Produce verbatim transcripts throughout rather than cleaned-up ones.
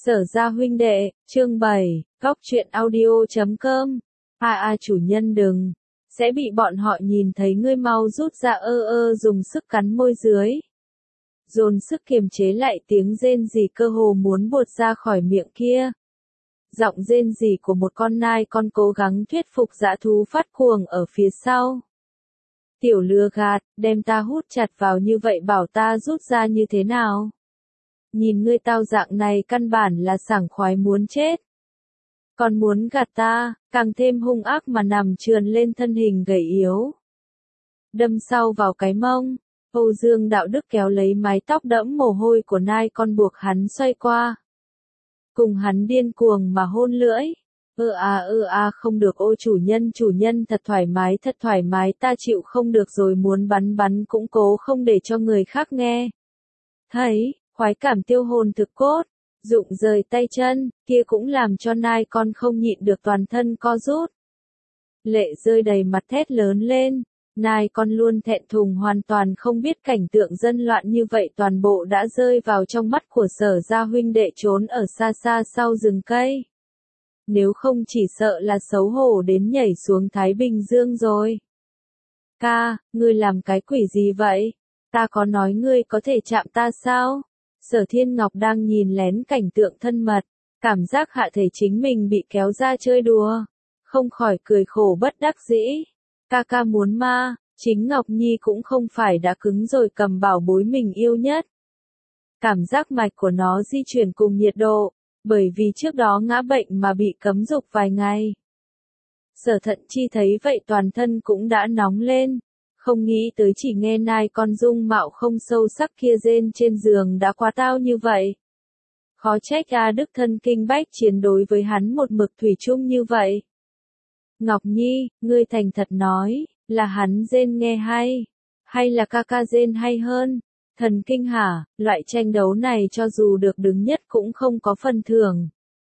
Sở Gia huynh đệ, chương bảy, góc truyện audio chấm com. A a chủ nhân đừng, sẽ bị bọn họ nhìn thấy ngươi, mau rút ra, ơ ơ dùng sức cắn môi dưới. Dồn sức kiềm chế lại tiếng rên rỉ cơ hồ muốn buột ra khỏi miệng kia. Giọng rên rỉ của một con nai con cố gắng thuyết phục dã thú phát cuồng ở phía sau. Tiểu lừa gạt, đem ta hút chặt vào như vậy bảo ta rút ra như thế nào? Nhìn ngươi tao dạng này căn bản là sảng khoái muốn chết. Còn muốn gạt ta, càng thêm hung ác mà nằm trườn lên thân hình gầy yếu. Đâm sau vào cái mông, Âu Dương Đạo Đức kéo lấy mái tóc đẫm mồ hôi của nai con buộc hắn xoay qua. Cùng hắn điên cuồng mà hôn lưỡi. Ơ à ơ à không được, ô chủ nhân chủ nhân thật thoải mái thật thoải mái, ta chịu không được rồi, muốn bắn bắn cũng cố không để cho người khác nghe. Thấy, khoái cảm tiêu hồn thực cốt, Dụng rời tay chân, kia cũng làm cho nai con không nhịn được toàn thân co rút. Lệ rơi đầy mặt thét lớn lên, nai con luôn thẹn thùng hoàn toàn không biết cảnh tượng dân loạn như vậy toàn bộ đã rơi vào trong mắt của Sở Gia huynh đệ trốn ở xa xa sau rừng cây. Nếu không chỉ sợ là xấu hổ đến nhảy xuống Thái Bình Dương rồi. Ca, ngươi làm cái quỷ gì vậy? Ta có nói ngươi có thể chạm ta sao? Sở Thiên Ngọc đang nhìn lén cảnh tượng thân mật, cảm giác hạ thể chính mình bị kéo ra chơi đùa, không khỏi cười khổ bất đắc dĩ. Ca ca muốn ma, chính Ngọc Nhi cũng không phải đã cứng rồi cầm bảo bối mình yêu nhất. Cảm giác mạch của nó di chuyển cùng nhiệt độ, bởi vì trước đó ngã bệnh mà bị cấm dục vài ngày. Sở Thận Chi thấy vậy toàn thân cũng đã nóng lên. Không nghĩ tới chỉ nghe nai con dung mạo không sâu sắc kia rên trên giường đã quá tao như vậy. Khó trách A Đức thân kinh bách chiến đối với hắn một mực thủy chung như vậy. Ngọc Nhi, ngươi thành thật nói, là hắn rên nghe hay, hay là ca ca rên hay hơn? Thần kinh hả, loại tranh đấu này cho dù được đứng nhất cũng không có phần thưởng.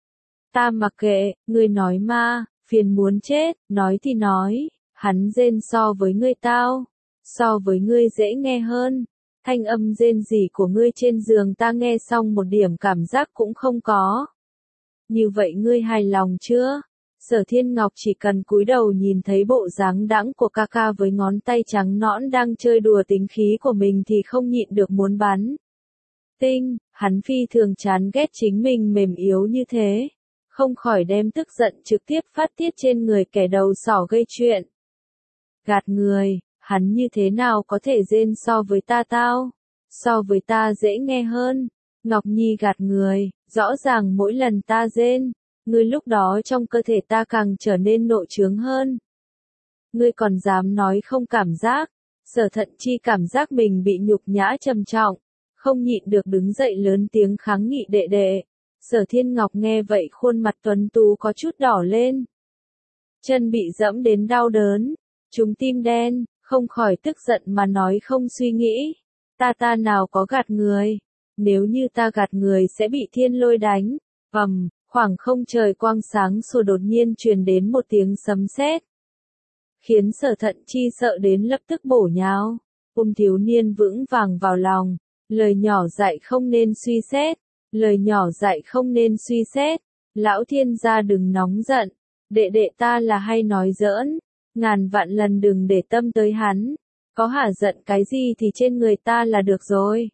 Ta mặc kệ, ngươi nói ma, phiền muốn chết, nói thì nói. Hắn rên so với ngươi tao, so với ngươi dễ nghe hơn. Thanh âm rên rỉ của ngươi trên giường ta nghe xong một điểm cảm giác cũng không có. Như vậy ngươi hài lòng chưa? Sở Thiên Ngọc chỉ cần cúi đầu nhìn thấy bộ dáng đãng của ca ca với ngón tay trắng nõn đang chơi đùa tính khí của mình thì không nhịn được muốn bắn. Tinh, hắn phi thường chán ghét chính mình mềm yếu như thế. Không khỏi đem tức giận trực tiếp phát tiết trên người kẻ đầu sỏ gây chuyện. Gạt người, hắn như thế nào có thể rên so với ta tao, so với ta dễ nghe hơn. Ngọc Nhi gạt người, rõ ràng mỗi lần ta rên, ngươi lúc đó trong cơ thể ta càng trở nên nội trướng hơn. Ngươi còn dám nói không cảm giác? Sở Thận Chi cảm giác mình bị nhục nhã trầm trọng, không nhịn được đứng dậy lớn tiếng kháng nghị đệ đệ. Sở Thiên Ngọc nghe vậy khuôn mặt tuấn tú có chút đỏ lên. Chân bị dẫm đến đau đớn. Chúng tim đen, không khỏi tức giận mà nói không suy nghĩ. Ta ta nào có gạt người. Nếu như ta gạt người sẽ bị thiên lôi đánh. Vầm, khoảng không trời quang sáng sủa đột nhiên truyền đến một tiếng sấm sét, khiến Sở Thận Chi sợ đến lập tức bổ nhào. Ôm thiếu niên vững vàng vào lòng. Lời nhỏ dạy không nên suy xét. Lời nhỏ dạy không nên suy xét. Lão thiên gia đừng nóng giận. Đệ đệ ta là hay nói giỡn. Ngàn vạn lần đừng để tâm tới hắn. Có hả giận cái gì thì trên người ta là được rồi.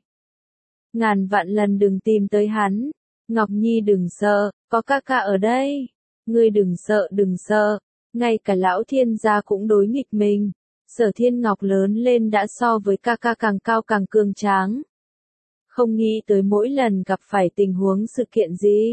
Ngàn vạn lần đừng tìm tới hắn. Ngọc Nhi đừng sợ, có ca ca ở đây. Ngươi đừng sợ đừng sợ. Ngay cả lão thiên gia cũng đối nghịch mình. Sở Thiên Ngọc lớn lên đã so với ca ca càng cao càng cường tráng. Không nghĩ tới mỗi lần gặp phải tình huống sự kiện gì,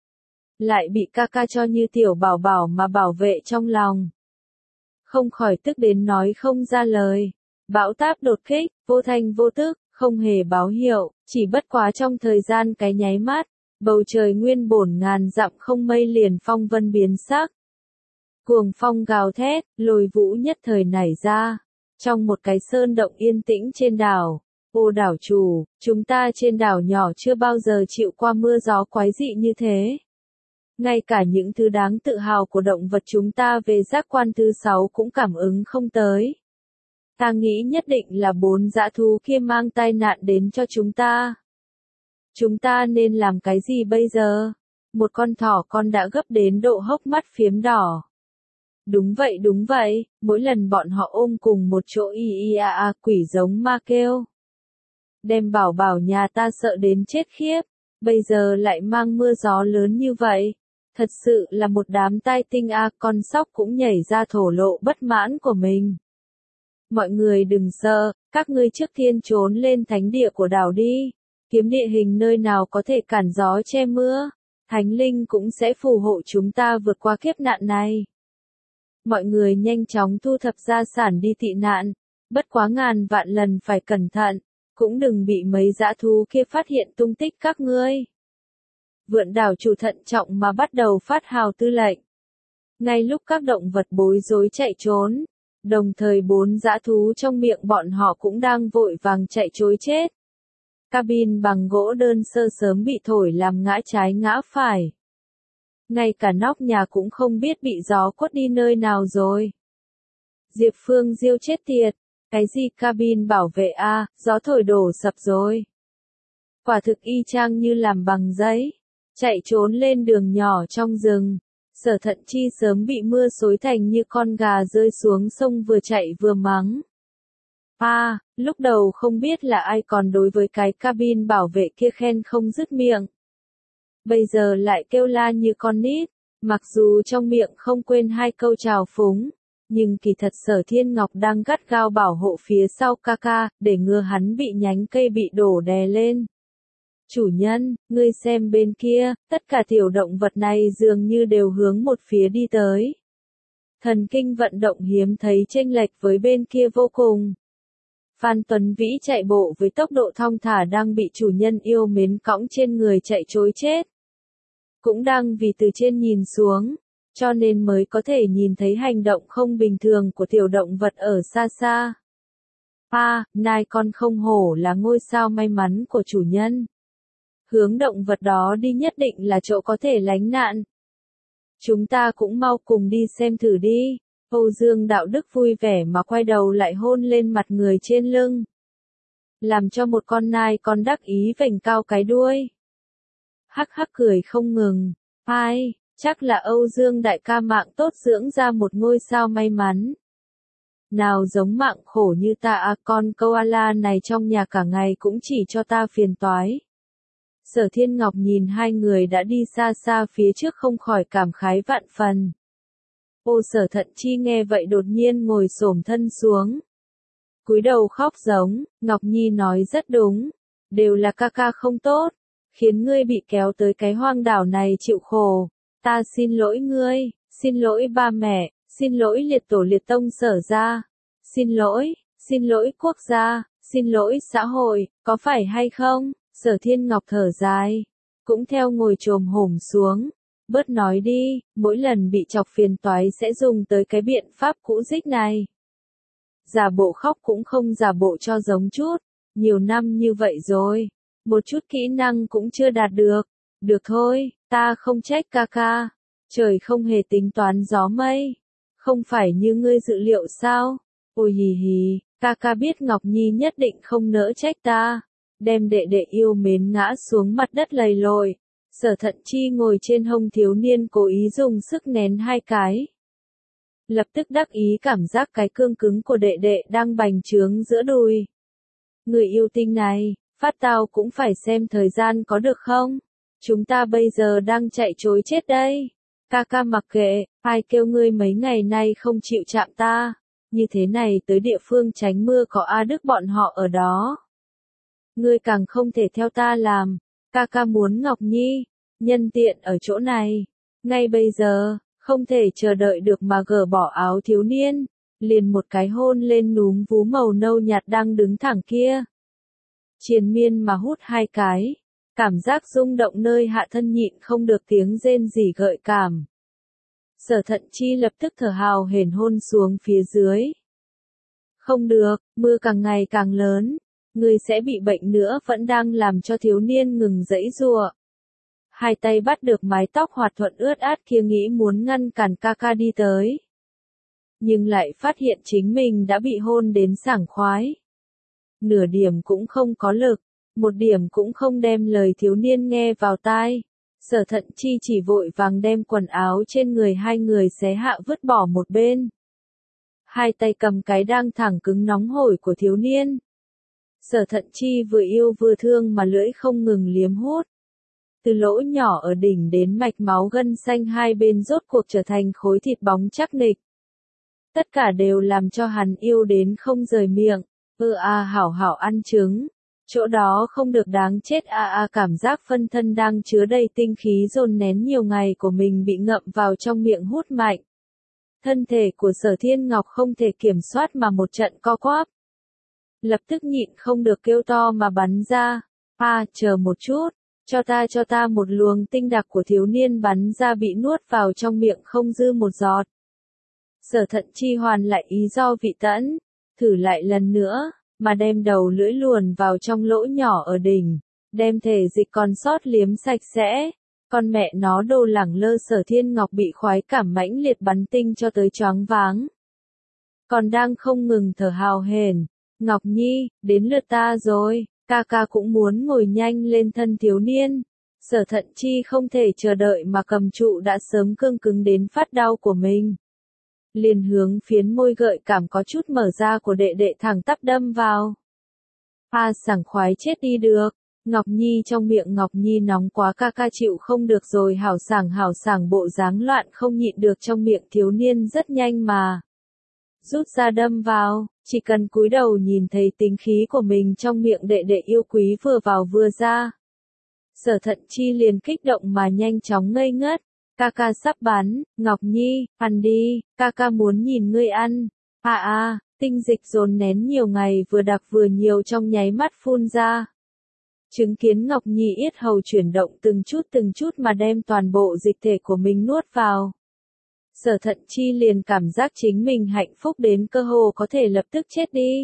lại bị ca ca cho như tiểu bảo bảo mà bảo vệ trong lòng. Không khỏi tức đến nói không ra lời. Bão táp đột kích, vô thanh vô tức, không hề báo hiệu, chỉ bất quá trong thời gian cái nháy mắt, bầu trời nguyên bổn ngàn dặm không mây liền phong vân biến sắc. Cuồng phong gào thét, lôi vũ nhất thời nảy ra. Trong một cái sơn động yên tĩnh trên đảo, ô đảo chủ, chúng ta trên đảo nhỏ chưa bao giờ chịu qua mưa gió quái dị như thế. Ngay cả những thứ đáng tự hào của động vật chúng ta về giác quan thứ sáu cũng cảm ứng không tới. Ta nghĩ nhất định là bốn dã thú kia mang tai nạn đến cho chúng ta. Chúng ta nên làm cái gì bây giờ? Một con thỏ con đã gấp đến độ hốc mắt phiếm đỏ. Đúng vậy đúng vậy, mỗi lần bọn họ ôm cùng một chỗ y y a a quỷ giống ma kêu. Đem bảo bảo nhà ta sợ đến chết khiếp, bây giờ lại mang mưa gió lớn như vậy. Thật sự là một đám tai tinh a, con sóc cũng nhảy ra thổ lộ bất mãn của mình. Mọi người đừng sợ, các ngươi trước tiên trốn lên thánh địa của đảo đi. Kiếm địa hình nơi nào có thể cản gió che mưa. Thánh linh cũng sẽ phù hộ chúng ta vượt qua kiếp nạn này. Mọi người nhanh chóng thu thập gia sản đi tị nạn. Bất quá ngàn vạn lần phải cẩn thận. Cũng đừng bị mấy dã thú kia phát hiện tung tích các ngươi. Vượn đảo chủ thận trọng mà bắt đầu phát hào tư lệnh. Ngay lúc các động vật bối rối chạy trốn, đồng thời bốn dã thú trong miệng bọn họ cũng đang vội vàng chạy trối chết. Cabin bằng gỗ đơn sơ sớm bị thổi làm ngã trái ngã phải. Ngay cả nóc nhà cũng không biết bị gió quất đi nơi nào rồi. Diệp Phương Diêu chết tiệt, cái gì cabin bảo vệ a, gió thổi đổ sập rồi. Quả thực y chang như làm bằng giấy. Chạy trốn lên đường nhỏ trong rừng. Sở Thận Chi sớm bị mưa xối thành như con gà rơi xuống sông vừa chạy vừa mắng. À, lúc đầu không biết là ai còn đối với cái cabin bảo vệ kia khen không dứt miệng. Bây giờ lại kêu la như con nít, mặc dù trong miệng không quên hai câu chào phúng, nhưng kỳ thật Sở Thiên Ngọc đang gắt gao bảo hộ phía sau ca ca, để ngừa hắn bị nhánh cây bị đổ đè lên. Chủ nhân, ngươi xem bên kia, tất cả tiểu động vật này dường như đều hướng một phía đi tới. Thần kinh vận động hiếm thấy chênh lệch với bên kia vô cùng. Phan Tuấn Vĩ chạy bộ với tốc độ thong thả đang bị chủ nhân yêu mến cõng trên người chạy trối chết. Cũng đang vì từ trên nhìn xuống, cho nên mới có thể nhìn thấy hành động không bình thường của tiểu động vật ở xa xa. À, nai con không hổ là ngôi sao may mắn của chủ nhân. Hướng động vật đó đi nhất định là chỗ có thể lánh nạn. Chúng ta cũng mau cùng đi xem thử đi. Âu Dương Đạo Đức vui vẻ mà quay đầu lại hôn lên mặt người trên lưng. Làm cho một con nai con đắc ý vểnh cao cái đuôi. Hắc hắc cười không ngừng. Ai, chắc là Âu Dương đại ca mạng tốt dưỡng ra một ngôi sao may mắn. Nào giống mạng khổ như ta à, con koala này trong nhà cả ngày cũng chỉ cho ta phiền toái. Sở Thiên Ngọc nhìn hai người đã đi xa xa phía trước không khỏi cảm khái vạn phần. Ô Sở Thận Chi nghe vậy đột nhiên ngồi xổm thân xuống. Cúi đầu khóc giống, Ngọc Nhi nói rất đúng. Đều là ca ca không tốt, khiến ngươi bị kéo tới cái hoang đảo này chịu khổ. Ta xin lỗi ngươi, xin lỗi ba mẹ, xin lỗi liệt tổ liệt tông Sở gia. Xin lỗi, xin lỗi quốc gia, xin lỗi xã hội, có phải hay không? Sở Thiên Ngọc thở dài, cũng theo ngồi chồm hổm xuống, bớt nói đi, mỗi lần bị chọc phiền toái sẽ dùng tới cái biện pháp cũ dích này. Giả bộ khóc cũng không giả bộ cho giống chút, nhiều năm như vậy rồi, một chút kỹ năng cũng chưa đạt được, được thôi, ta không trách ca ca, trời không hề tính toán gió mây, không phải như ngươi dự liệu sao, ôi hì hì, ca ca biết Ngọc Nhi nhất định không nỡ trách ta. Đem đệ đệ yêu mến ngã xuống mặt đất lầy lội. Sở Thận Chi ngồi trên hông thiếu niên cố ý dùng sức nén hai cái. Lập tức đắc ý cảm giác cái cương cứng của đệ đệ đang bành trướng giữa đùi. Người yêu tinh này, phát tao cũng phải xem thời gian có được không? Chúng ta bây giờ đang chạy trối chết đây. Ca ca mặc kệ, ai kêu ngươi mấy ngày nay không chịu chạm ta. Như thế này tới địa phương tránh mưa có A Đức bọn họ ở đó. Ngươi càng không thể theo ta làm, ca ca muốn Ngọc Nhi, nhân tiện ở chỗ này, ngay bây giờ, không thể chờ đợi được mà gỡ bỏ áo thiếu niên, liền một cái hôn lên núm vú màu nâu nhạt đang đứng thẳng kia. Triền miên mà hút hai cái, cảm giác rung động nơi hạ thân nhịn không được tiếng rên rỉ gợi cảm. Sở Thận Chi lập tức thở hào hển hôn xuống phía dưới. Không được, mưa càng ngày càng lớn. Ngươi sẽ bị bệnh nữa vẫn đang làm cho thiếu niên ngừng giãy giụa. Hai tay bắt được mái tóc hoạt thuận ướt át kia nghĩ muốn ngăn cản ca ca đi tới. Nhưng lại phát hiện chính mình đã bị hôn đến sảng khoái. Nửa điểm cũng không có lực, một điểm cũng không đem lời thiếu niên nghe vào tai. Sở Thận Chi chỉ vội vàng đem quần áo trên người hai người xé hạ vứt bỏ một bên. Hai tay cầm cái đang thẳng cứng nóng hổi của thiếu niên. Sở Thận Chi vừa yêu vừa thương mà lưỡi không ngừng liếm hút. Từ lỗ nhỏ ở đỉnh đến mạch máu gân xanh hai bên rốt cuộc trở thành khối thịt bóng chắc nịch. Tất cả đều làm cho hắn yêu đến không rời miệng. Ơ a hảo hảo ăn trứng. Chỗ đó không được đáng chết a a cảm giác phân thân đang chứa đầy tinh khí dồn nén nhiều ngày của mình bị ngậm vào trong miệng hút mạnh. Thân thể của Sở Thiên Ngọc không thể kiểm soát mà một trận co quắp. Lập tức nhịn không được kêu to mà bắn ra. A, chờ một chút, cho ta cho ta một luồng tinh đặc của thiếu niên bắn ra bị nuốt vào trong miệng không dư một giọt. Sở Thận Chi hoàn lại ý do vị tẫn, thử lại lần nữa, mà đem đầu lưỡi luồn vào trong lỗ nhỏ ở đỉnh, đem thể dịch còn sót liếm sạch sẽ. Con mẹ nó đồ lẳng lơ Sở Thiên Ngọc bị khoái cảm mãnh liệt bắn tinh cho tới choáng váng. Còn đang không ngừng thở hào hển, Ngọc Nhi, đến lượt ta rồi, ca ca cũng muốn ngồi nhanh lên thân thiếu niên. Sở Thận Chi không thể chờ đợi mà cầm trụ đã sớm cương cứng đến phát đau của mình. Liền hướng phiến môi gợi cảm có chút mở ra của đệ đệ thẳng tắp đâm vào. A sảng khoái chết đi được. Ngọc Nhi trong miệng Ngọc Nhi nóng quá ca ca chịu không được rồi hảo sảng hảo sảng bộ dáng loạn không nhịn được trong miệng thiếu niên rất nhanh mà. Rút ra đâm vào, chỉ cần cúi đầu nhìn thấy tính khí của mình trong miệng đệ đệ yêu quý vừa vào vừa ra. Sở Thận Chi liền kích động mà nhanh chóng ngây ngất. Ca ca sắp bắn, Ngọc Nhi, ăn đi, ca ca muốn nhìn ngươi ăn. À à, tinh dịch dồn nén nhiều ngày vừa đặc vừa nhiều trong nháy mắt phun ra. Chứng kiến Ngọc Nhi yết hầu chuyển động từng chút từng chút mà đem toàn bộ dịch thể của mình nuốt vào. Sở Thận Chi liền cảm giác chính mình hạnh phúc đến cơ hồ có thể lập tức chết đi.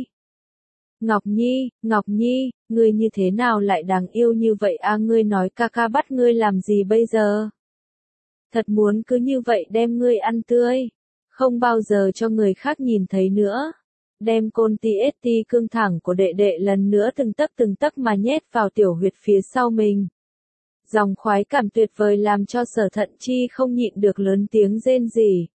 Ngọc Nhi, Ngọc Nhi, ngươi như thế nào lại đáng yêu như vậy a ngươi nói ca ca bắt ngươi làm gì bây giờ? Thật muốn cứ như vậy đem ngươi ăn tươi, không bao giờ cho người khác nhìn thấy nữa. Đem côn ti ét ti cương thẳng của đệ đệ lần nữa từng tấc từng tấc mà nhét vào tiểu huyệt phía sau mình. Dòng khoái cảm tuyệt vời làm cho Sở Thận Chi không nhịn được lớn tiếng rên rỉ.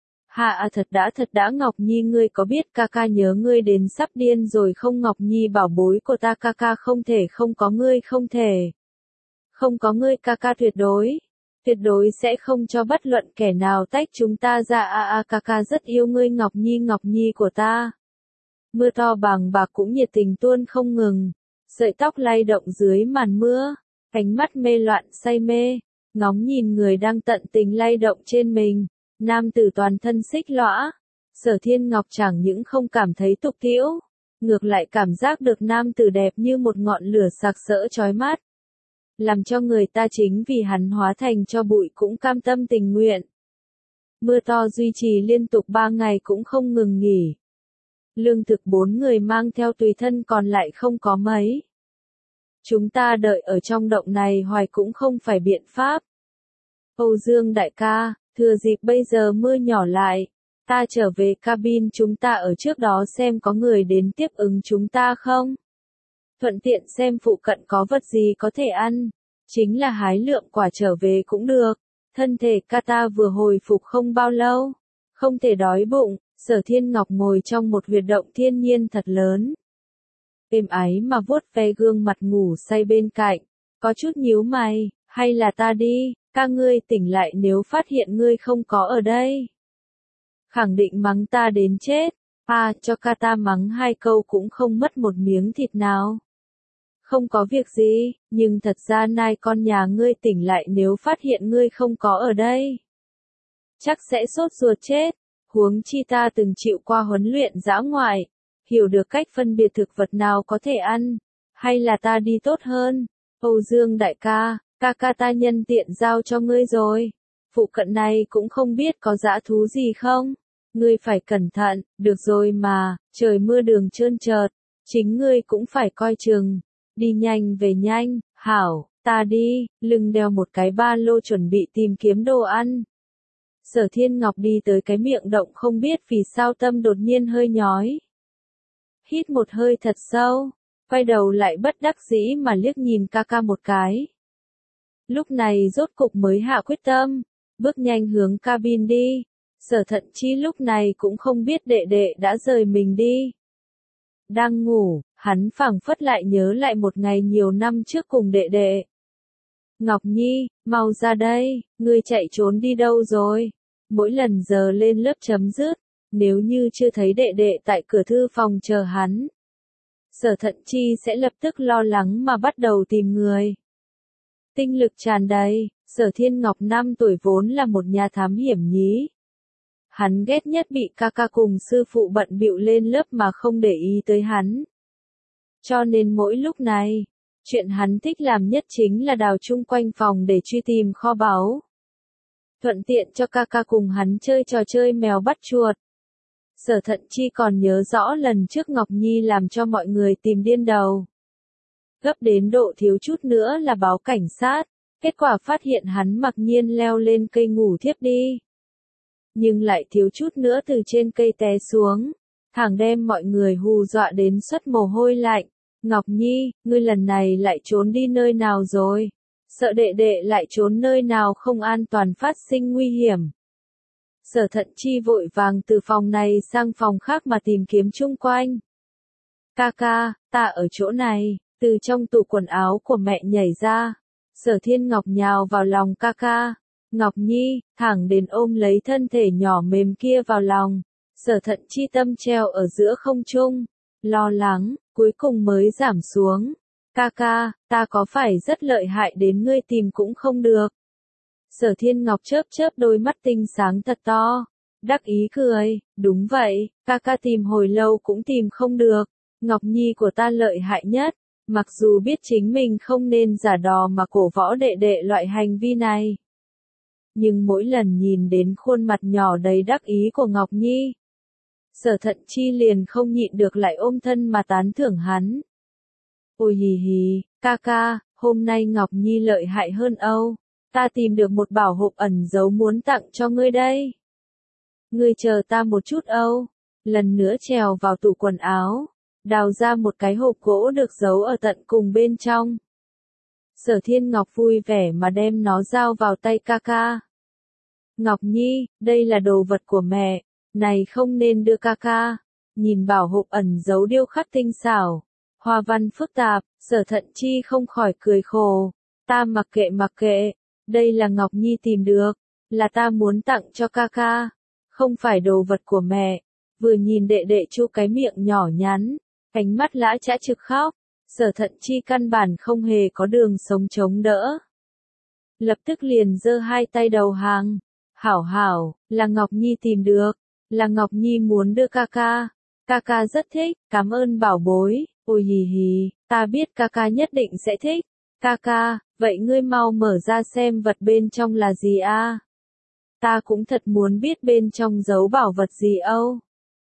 Hạ à thật đã thật đã Ngọc Nhi ngươi có biết ca ca nhớ ngươi đến sắp điên rồi không Ngọc Nhi bảo bối của ta ca ca không thể không có ngươi không thể. Không có ngươi ca ca tuyệt đối. Tuyệt đối sẽ không cho bất luận kẻ nào tách chúng ta ra a a ca ca rất yêu ngươi Ngọc Nhi Ngọc Nhi của ta. Mưa to bàng bạc cũng nhiệt tình tuôn không ngừng, sợi tóc lay động dưới màn mưa, ánh mắt mê loạn say mê, ngóng nhìn người đang tận tình lay động trên mình, nam tử toàn thân xích lõa. Sở Thiên Ngọc chẳng những không cảm thấy tục tĩu, ngược lại cảm giác được nam tử đẹp như một ngọn lửa sặc sỡ chói mắt. Làm cho người ta chính vì hắn hóa thành cho bụi cũng cam tâm tình nguyện. Mưa to duy trì liên tục ba ngày cũng không ngừng nghỉ. Lương thực bốn người mang theo tùy thân còn lại không có mấy. Chúng ta đợi ở trong động này hoài cũng không phải biện pháp. Âu Dương đại ca, thừa dịp bây giờ mưa nhỏ lại, ta trở về cabin chúng ta ở trước đó xem có người đến tiếp ứng chúng ta không? Thuận tiện xem phụ cận có vật gì có thể ăn, chính là hái lượng quả trở về cũng được. Thân thể Kata vừa hồi phục không bao lâu, không thể đói bụng, Sở Thiên Ngọc ngồi trong một huyệt động thiên nhiên thật lớn. Êm ái mà vuốt ve gương mặt ngủ say bên cạnh, có chút nhíu mày, hay là ta đi, ca ngươi tỉnh lại nếu phát hiện ngươi không có ở đây. Khẳng định mắng ta đến chết, à cho Kata mắng hai câu cũng không mất một miếng thịt nào. Không có việc gì, nhưng thật ra nay con nhà ngươi tỉnh lại nếu phát hiện ngươi không có ở đây. Chắc sẽ sốt ruột chết, huống chi ta từng chịu qua huấn luyện dã ngoại, hiểu được cách phân biệt thực vật nào có thể ăn, hay là ta đi tốt hơn. Âu Dương đại ca, ca ca ta nhân tiện giao cho ngươi rồi. Phụ cận này cũng không biết có dã thú gì không. Ngươi phải cẩn thận, được rồi mà, trời mưa đường trơn trượt, chính ngươi cũng phải coi chừng. Đi nhanh về nhanh, hảo, ta đi, lưng đeo một cái ba lô chuẩn bị tìm kiếm đồ ăn. Sở Thiên Ngọc đi tới cái miệng động không biết vì sao tâm đột nhiên hơi nhói. Hít một hơi thật sâu, quay đầu lại bất đắc dĩ mà liếc nhìn ca ca một cái. Lúc này rốt cục mới hạ quyết tâm, bước nhanh hướng cabin đi. Sở Thận Chi lúc này cũng không biết đệ đệ đã rời mình đi. Đang ngủ, hắn phảng phất lại nhớ lại một ngày nhiều năm trước cùng đệ đệ. Ngọc Nhi, mau ra đây, ngươi chạy trốn đi đâu rồi? Mỗi lần giờ lên lớp chấm dứt, nếu như chưa thấy đệ đệ tại cửa thư phòng chờ hắn, Sở Thận Chi sẽ lập tức lo lắng mà bắt đầu tìm người. Tinh lực tràn đầy, Sở Thiên Ngọc năm tuổi vốn là một nhà thám hiểm nhí. Hắn ghét nhất bị ca ca cùng sư phụ bận bịu lên lớp mà không để ý tới hắn. Cho nên mỗi lúc này, chuyện hắn thích làm nhất chính là đào chung quanh phòng để truy tìm kho báu. Thuận tiện cho ca ca cùng hắn chơi trò chơi mèo bắt chuột. Sở Thận Chi còn nhớ rõ lần trước Ngọc Nhi làm cho mọi người tìm điên đầu. Gấp đến độ thiếu chút nữa là báo cảnh sát, kết quả phát hiện hắn mặc nhiên leo lên cây ngủ thiếp đi. Nhưng lại thiếu chút nữa từ trên cây té xuống, thẳng đem mọi người hù dọa đến xuất mồ hôi lạnh. Ngọc Nhi, ngươi lần này lại trốn đi nơi nào rồi? Sợ đệ đệ lại trốn nơi nào không an toàn phát sinh nguy hiểm. Sở Thận Chi vội vàng từ phòng này sang phòng khác mà tìm kiếm chung quanh. Ca ca, ta ở chỗ này, từ trong tủ quần áo của mẹ nhảy ra. Sở Thiên Ngọc nhào vào lòng ca ca. Ngọc Nhi, thẳng đến ôm lấy thân thể nhỏ mềm kia vào lòng. Sở Thận Chi tâm treo ở giữa không trung, lo lắng, cuối cùng mới giảm xuống. Ca ca, ta có phải rất lợi hại đến ngươi tìm cũng không được? Sở Thiên Ngọc chớp chớp đôi mắt tinh sáng thật to, đắc ý cười, đúng vậy, ca ca tìm hồi lâu cũng tìm không được. Ngọc Nhi của ta lợi hại nhất, mặc dù biết chính mình không nên giả đò mà cổ võ đệ đệ loại hành vi này. Nhưng mỗi lần nhìn đến khuôn mặt nhỏ đầy đắc ý của Ngọc Nhi, Sở Thận Chi liền không nhịn được lại ôm thân mà tán thưởng hắn. Ôi hì hì, ca ca, hôm nay Ngọc Nhi lợi hại hơn Âu, ta tìm được một bảo hộp ẩn giấu muốn tặng cho ngươi đây. Ngươi chờ ta một chút Âu, lần nữa trèo vào tủ quần áo, đào ra một cái hộp gỗ được giấu ở tận cùng bên trong. Sở Thiên Ngọc vui vẻ mà đem nó giao vào tay ca ca. Ngọc Nhi, đây là đồ vật của mẹ, này không nên đưa ca ca. Nhìn bảo hộp ẩn giấu điêu khắc tinh xảo, hoa văn phức tạp, Sở Thận Chi không khỏi cười khổ. Ta mặc kệ mặc kệ, đây là Ngọc Nhi tìm được, là ta muốn tặng cho ca ca, không phải đồ vật của mẹ. Vừa nhìn đệ đệ chu cái miệng nhỏ nhắn, ánh mắt lã chã trực khóc, Sở Thận Chi căn bản không hề có đường sống chống đỡ. Lập tức liền giơ hai tay đầu hàng. Hảo hảo, là Ngọc Nhi tìm được, là Ngọc Nhi muốn đưa ca ca. Ca ca rất thích, cảm ơn bảo bối. Ôi hì hì, ta biết ca ca nhất định sẽ thích. Ca ca, vậy ngươi mau mở ra xem vật bên trong là gì a? Ta cũng thật muốn biết bên trong giấu bảo vật gì Âu.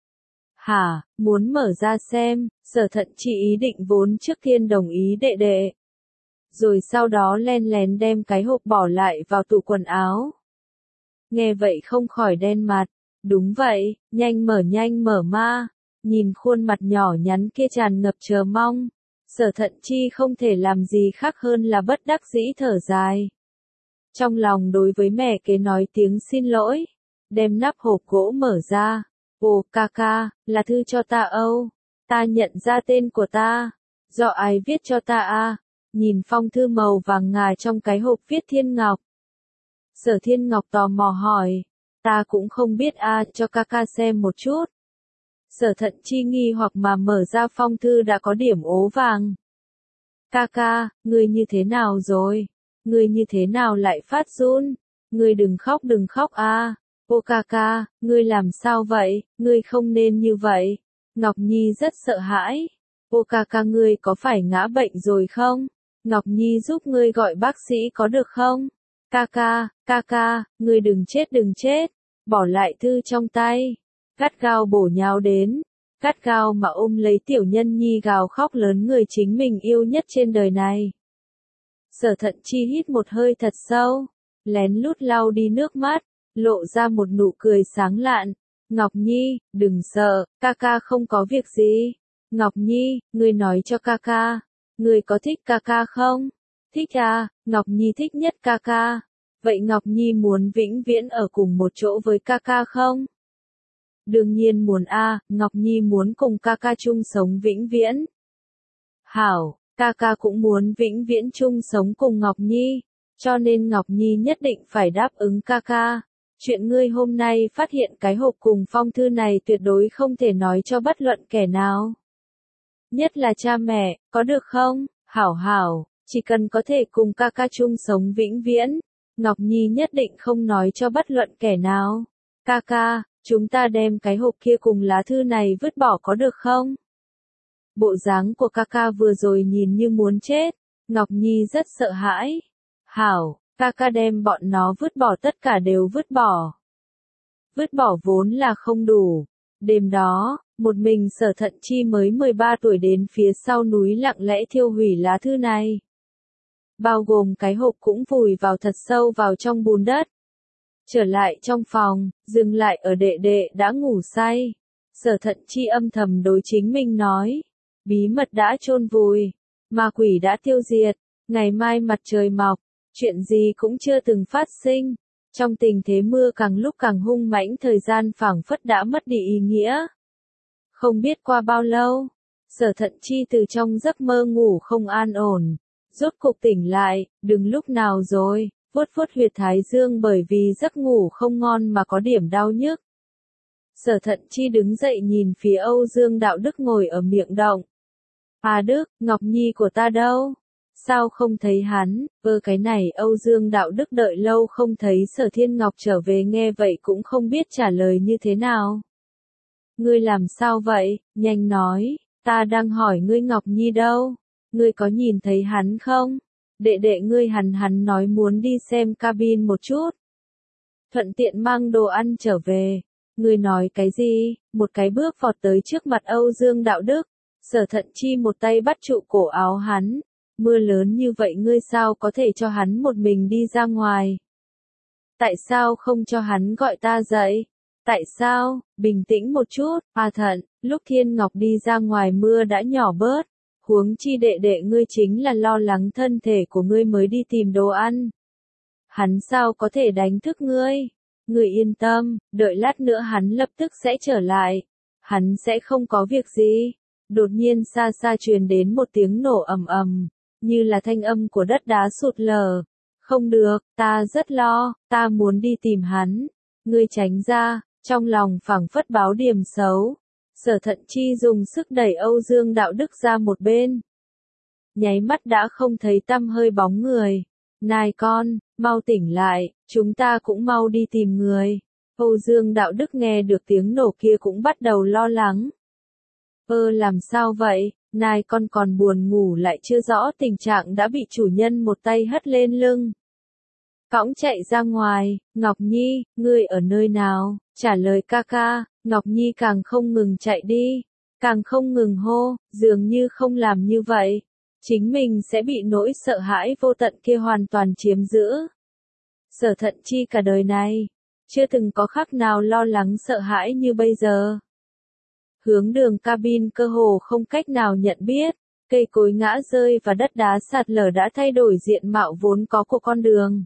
Hả, muốn mở ra xem, Sở Thận Chi ý định vốn trước tiên đồng ý đệ đệ. Rồi sau đó len lén đem cái hộp bỏ lại vào tủ quần áo. Nghe vậy không khỏi đen mặt, đúng vậy, nhanh mở nhanh mở ma, nhìn khuôn mặt nhỏ nhắn kia tràn ngập chờ mong. Sở Thận Chi không thể làm gì khác hơn là bất đắc dĩ thở dài. Trong lòng đối với mẹ kế nói tiếng xin lỗi, đem nắp hộp gỗ mở ra. Ồ ca ca, là thư cho ta Âu, ta nhận ra tên của ta, do ai viết cho ta a? Nhìn phong thư màu vàng ngà trong cái hộp viết Thiên Ngọc. Sở Thiên Ngọc tò mò hỏi, ta cũng không biết a, cho ca ca xem một chút. Sở Thận Chi nghi hoặc mà mở ra phong thư đã có điểm ố vàng. Ca ca, ngươi như thế nào rồi? Ngươi như thế nào lại phát run? Ngươi đừng khóc đừng khóc a. Ô ca ca, ngươi làm sao vậy? Ngươi không nên như vậy. Ngọc Nhi rất sợ hãi. Ô ca ca ngươi có phải ngã bệnh rồi không? Ngọc Nhi giúp ngươi gọi bác sĩ có được không? Ca ca, ca ca, ngươi đừng chết đừng chết. Bỏ lại thư trong tay. Gắt gao bổ nhào đến. Gắt gao mà ôm lấy tiểu nhân nhi gào khóc lớn người chính mình yêu nhất trên đời này. Sở Thận Chi hít một hơi thật sâu. Lén lút lau đi nước mắt. Lộ ra một nụ cười sáng lạn. Ngọc Nhi, đừng sợ, ca ca không có việc gì. Ngọc Nhi, ngươi nói cho ca ca, ngươi có thích ca ca không? Thích à, Ngọc Nhi thích nhất ca ca. Vậy Ngọc Nhi muốn vĩnh viễn ở cùng một chỗ với ca ca không? Đương nhiên muốn a, Ngọc Nhi muốn cùng ca ca chung sống vĩnh viễn. Hảo, ca ca cũng muốn vĩnh viễn chung sống cùng Ngọc Nhi, cho nên Ngọc Nhi nhất định phải đáp ứng ca ca. Chuyện ngươi hôm nay phát hiện cái hộp cùng phong thư này tuyệt đối không thể nói cho bất luận kẻ nào. Nhất là cha mẹ, có được không? Hảo hảo, chỉ cần có thể cùng ca ca chung sống vĩnh viễn, Ngọc Nhi nhất định không nói cho bất luận kẻ nào. Ca ca, chúng ta đem cái hộp kia cùng lá thư này vứt bỏ có được không? Bộ dáng của ca ca vừa rồi nhìn như muốn chết, Ngọc Nhi rất sợ hãi. Hảo, ca ca đem bọn nó vứt bỏ, tất cả đều vứt bỏ. Vứt bỏ vốn là không đủ. Đêm đó, một mình Sở Thận Chi mới mười ba tuổi đến phía sau núi lặng lẽ thiêu hủy lá thư này. Bao gồm cái hộp cũng vùi vào thật sâu vào trong bùn đất. Trở lại trong phòng, dừng lại ở đệ đệ đã ngủ say. Sở Thận Chi âm thầm đối chính mình nói. Bí mật đã chôn vùi. Ma quỷ đã tiêu diệt. Ngày mai mặt trời mọc. Chuyện gì cũng chưa từng phát sinh. Trong tình thế mưa càng lúc càng hung mãnh, thời gian phảng phất đã mất đi ý nghĩa. Không biết qua bao lâu, Sở Thận Chi từ trong giấc mơ ngủ không an ổn. Rốt cục tỉnh lại, đừng lúc nào rồi, vuốt vuốt huyệt thái dương bởi vì giấc ngủ không ngon mà có điểm đau nhức. Sở Thận Chi đứng dậy nhìn phía Âu Dương Đạo Đức ngồi ở miệng động. À Đức, Ngọc Nhi của ta đâu? Sao không thấy hắn? Ơ cái này Âu Dương Đạo Đức đợi lâu không thấy Sở Thiên Ngọc trở về, nghe vậy cũng không biết trả lời như thế nào. Ngươi làm sao vậy? Nhanh nói, ta đang hỏi ngươi Ngọc Nhi đâu? Ngươi có nhìn thấy hắn không? Đệ đệ ngươi hắn hắn nói muốn đi xem cabin một chút. Thuận tiện mang đồ ăn trở về. Ngươi nói cái gì? Một cái bước vọt tới trước mặt Âu Dương Đạo Đức. Sở Thận Chi một tay bắt trụ cổ áo hắn. Mưa lớn như vậy ngươi sao có thể cho hắn một mình đi ra ngoài? Tại sao không cho hắn gọi ta dậy? Tại sao? Bình tĩnh một chút, A Thận, lúc Thiên Ngọc đi ra ngoài mưa đã nhỏ bớt. Huống chi đệ đệ ngươi chính là lo lắng thân thể của ngươi mới đi tìm đồ ăn. Hắn sao có thể đánh thức ngươi? Ngươi yên tâm, đợi lát nữa hắn lập tức sẽ trở lại. Hắn sẽ không có việc gì. Đột nhiên xa xa truyền đến một tiếng nổ ầm ầm, như là thanh âm của đất đá sụt lở. Không được, ta rất lo, ta muốn đi tìm hắn. Ngươi tránh ra, trong lòng phảng phất báo điểm xấu. Sở Thận Chi dùng sức đẩy Âu Dương Đạo Đức ra một bên. Nháy mắt đã không thấy tăm hơi bóng người. Này con, mau tỉnh lại, chúng ta cũng mau đi tìm người. Âu Dương Đạo Đức nghe được tiếng nổ kia cũng bắt đầu lo lắng. Ơ làm sao vậy, này con còn buồn ngủ lại chưa rõ tình trạng đã bị chủ nhân một tay hất lên lưng. Cõng chạy ra ngoài, Ngọc Nhi, ngươi ở nơi nào? Trả lời ca ca. Ngọc Nhi càng không ngừng chạy đi, càng không ngừng hô, dường như không làm như vậy, chính mình sẽ bị nỗi sợ hãi vô tận kia hoàn toàn chiếm giữ. Sở Thận Chi cả đời này, chưa từng có khắc nào lo lắng sợ hãi như bây giờ. Hướng đường cabin cơ hồ không cách nào nhận biết, cây cối ngã rơi và đất đá sạt lở đã thay đổi diện mạo vốn có của con đường.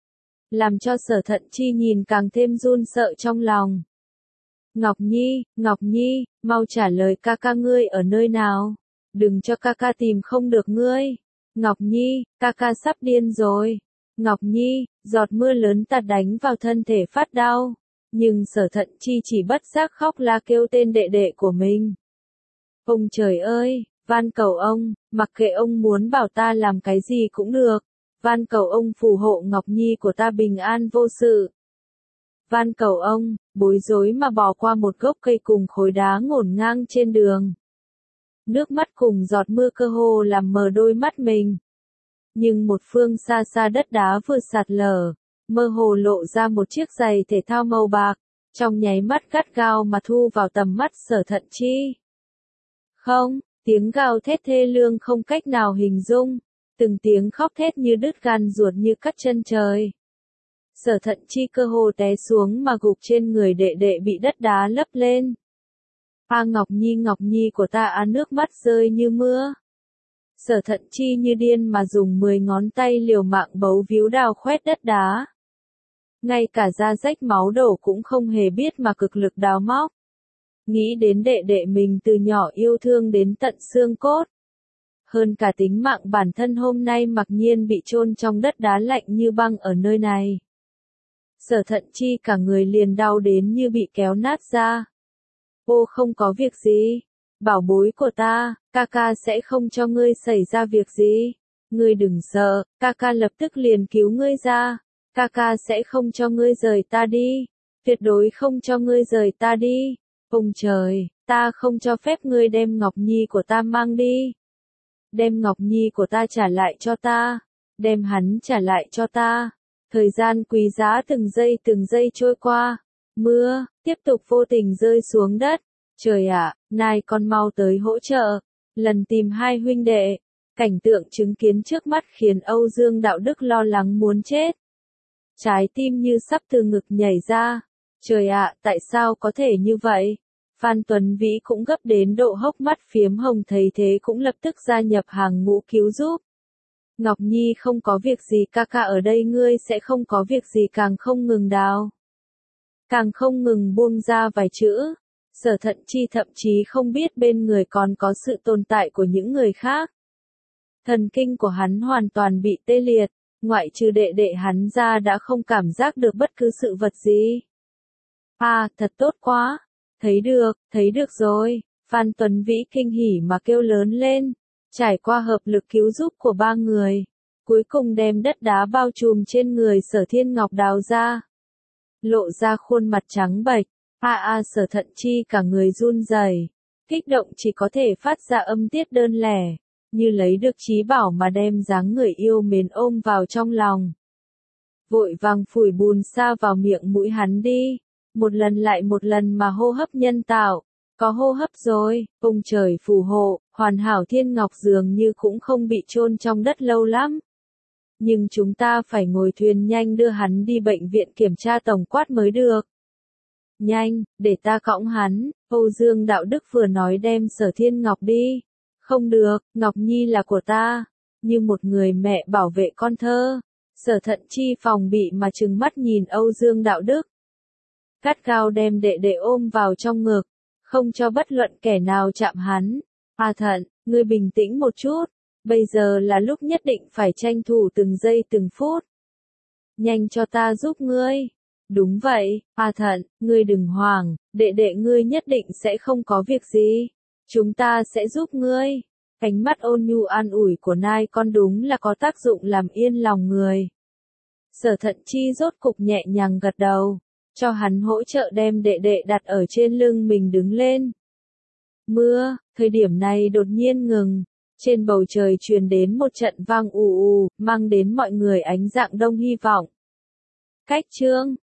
Làm cho Sở Thận Chi nhìn càng thêm run sợ trong lòng. Ngọc Nhi, Ngọc Nhi, mau trả lời ca ca ngươi ở nơi nào? Đừng cho ca ca tìm không được ngươi. Ngọc Nhi, ca ca sắp điên rồi. Ngọc Nhi, giọt mưa lớn tạt đánh vào thân thể phát đau. Nhưng Sở Thận Chi chỉ bất giác khóc la kêu tên đệ đệ của mình. Ông trời ơi, van cầu ông, mặc kệ ông muốn bảo ta làm cái gì cũng được. Van cầu ông phù hộ Ngọc Nhi của ta bình an vô sự. Van cầu ông, bối rối mà bỏ qua một gốc cây cùng khối đá ngổn ngang trên đường. Nước mắt cùng giọt mưa cơ hồ làm mờ đôi mắt mình. Nhưng một phương xa xa đất đá vừa sạt lở, mơ hồ lộ ra một chiếc giày thể thao màu bạc, trong nháy mắt gắt gao mà thu vào tầm mắt Sở Thận Chi. Không, tiếng gào thét thê lương không cách nào hình dung, từng tiếng khóc thét như đứt gan ruột như cắt chân trời. Sở Thận Chi cơ hồ té xuống mà gục trên người đệ đệ bị đất đá lấp lên. A Ngọc Nhi Ngọc Nhi của ta á, nước mắt rơi như mưa. Sở Thận Chi như điên mà dùng mười ngón tay liều mạng bấu víu đào khoét đất đá. Ngay cả da rách máu đổ cũng không hề biết mà cực lực đào móc. Nghĩ đến đệ đệ mình từ nhỏ yêu thương đến tận xương cốt. Hơn cả tính mạng bản thân hôm nay mặc nhiên bị chôn trong đất đá lạnh như băng ở nơi này. Sở Thận Chi cả người liền đau đến như bị kéo nát ra. Ô không có việc gì. Bảo bối của ta, ca ca sẽ không cho ngươi xảy ra việc gì. Ngươi đừng sợ, ca ca lập tức liền cứu ngươi ra. Ca ca sẽ không cho ngươi rời ta đi. Tuyệt đối không cho ngươi rời ta đi. Ông trời, ta không cho phép ngươi đem Ngọc Nhi của ta mang đi. Đem Ngọc Nhi của ta trả lại cho ta. Đem hắn trả lại cho ta. Thời gian quý giá từng giây từng giây trôi qua. Mưa, tiếp tục vô tình rơi xuống đất. Trời ạ, nai con mau tới hỗ trợ. Lần tìm hai huynh đệ. Cảnh tượng chứng kiến trước mắt khiến Âu Dương Đạo Đức lo lắng muốn chết. Trái tim như sắp từ ngực nhảy ra. Trời ạ, tại sao có thể như vậy? Phan Tuấn Vĩ cũng gấp đến độ hốc mắt phiếm hồng, thấy thế cũng lập tức gia nhập hàng ngũ cứu giúp. Ngọc Nhi không có việc gì, ca ca ở đây ngươi sẽ không có việc gì, càng không ngừng đào. Càng không ngừng buông ra vài chữ. Sở Thận Chi thậm chí không biết bên người còn có sự tồn tại của những người khác. Thần kinh của hắn hoàn toàn bị tê liệt, ngoại trừ đệ đệ hắn ra đã không cảm giác được bất cứ sự vật gì. À, thật tốt quá. Thấy được, thấy được rồi. Phan Tuấn Vĩ kinh hỉ mà kêu lớn lên. Trải qua hợp lực cứu giúp của ba người, cuối cùng đem đất đá bao trùm trên người Sở Thiên Ngọc đào ra. Lộ ra khuôn mặt trắng bệch. A a Sở Thận Chi cả người run rẩy, kích động chỉ có thể phát ra âm tiết đơn lẻ, như lấy được trí bảo mà đem dáng người yêu mến ôm vào trong lòng. Vội vàng phủi bùn sa vào miệng mũi hắn đi, một lần lại một lần mà hô hấp nhân tạo. Có hô hấp rồi, ông trời phù hộ, hoàn hảo Thiên Ngọc dường như cũng không bị chôn trong đất lâu lắm. Nhưng chúng ta phải ngồi thuyền nhanh đưa hắn đi bệnh viện kiểm tra tổng quát mới được. Nhanh, để ta cõng hắn. Âu Dương Đạo Đức vừa nói đem Sở Thiên Ngọc đi. Không được, Ngọc Nhi là của ta. Như một người mẹ bảo vệ con thơ. Sở Thận Chi phòng bị mà trừng mắt nhìn Âu Dương Đạo Đức. Cắt gao đem đệ đệ ôm vào trong ngực. Không cho bất luận kẻ nào chạm hắn. A Thận, ngươi bình tĩnh một chút. Bây giờ là lúc nhất định phải tranh thủ từng giây từng phút. Nhanh cho ta giúp ngươi. Đúng vậy, A Thận, ngươi đừng hoảng, đệ đệ ngươi nhất định sẽ không có việc gì. Chúng ta sẽ giúp ngươi. Ánh mắt ôn nhu an ủi của nai con đúng là có tác dụng làm yên lòng người. Sở Thận Chi rốt cục nhẹ nhàng gật đầu, cho hắn hỗ trợ đem đệ đệ đặt ở trên lưng mình đứng lên. Mưa, thời điểm này đột nhiên ngừng, trên bầu trời truyền đến một trận vang ù ù, mang đến mọi người ánh dạng đông hy vọng. Cách chương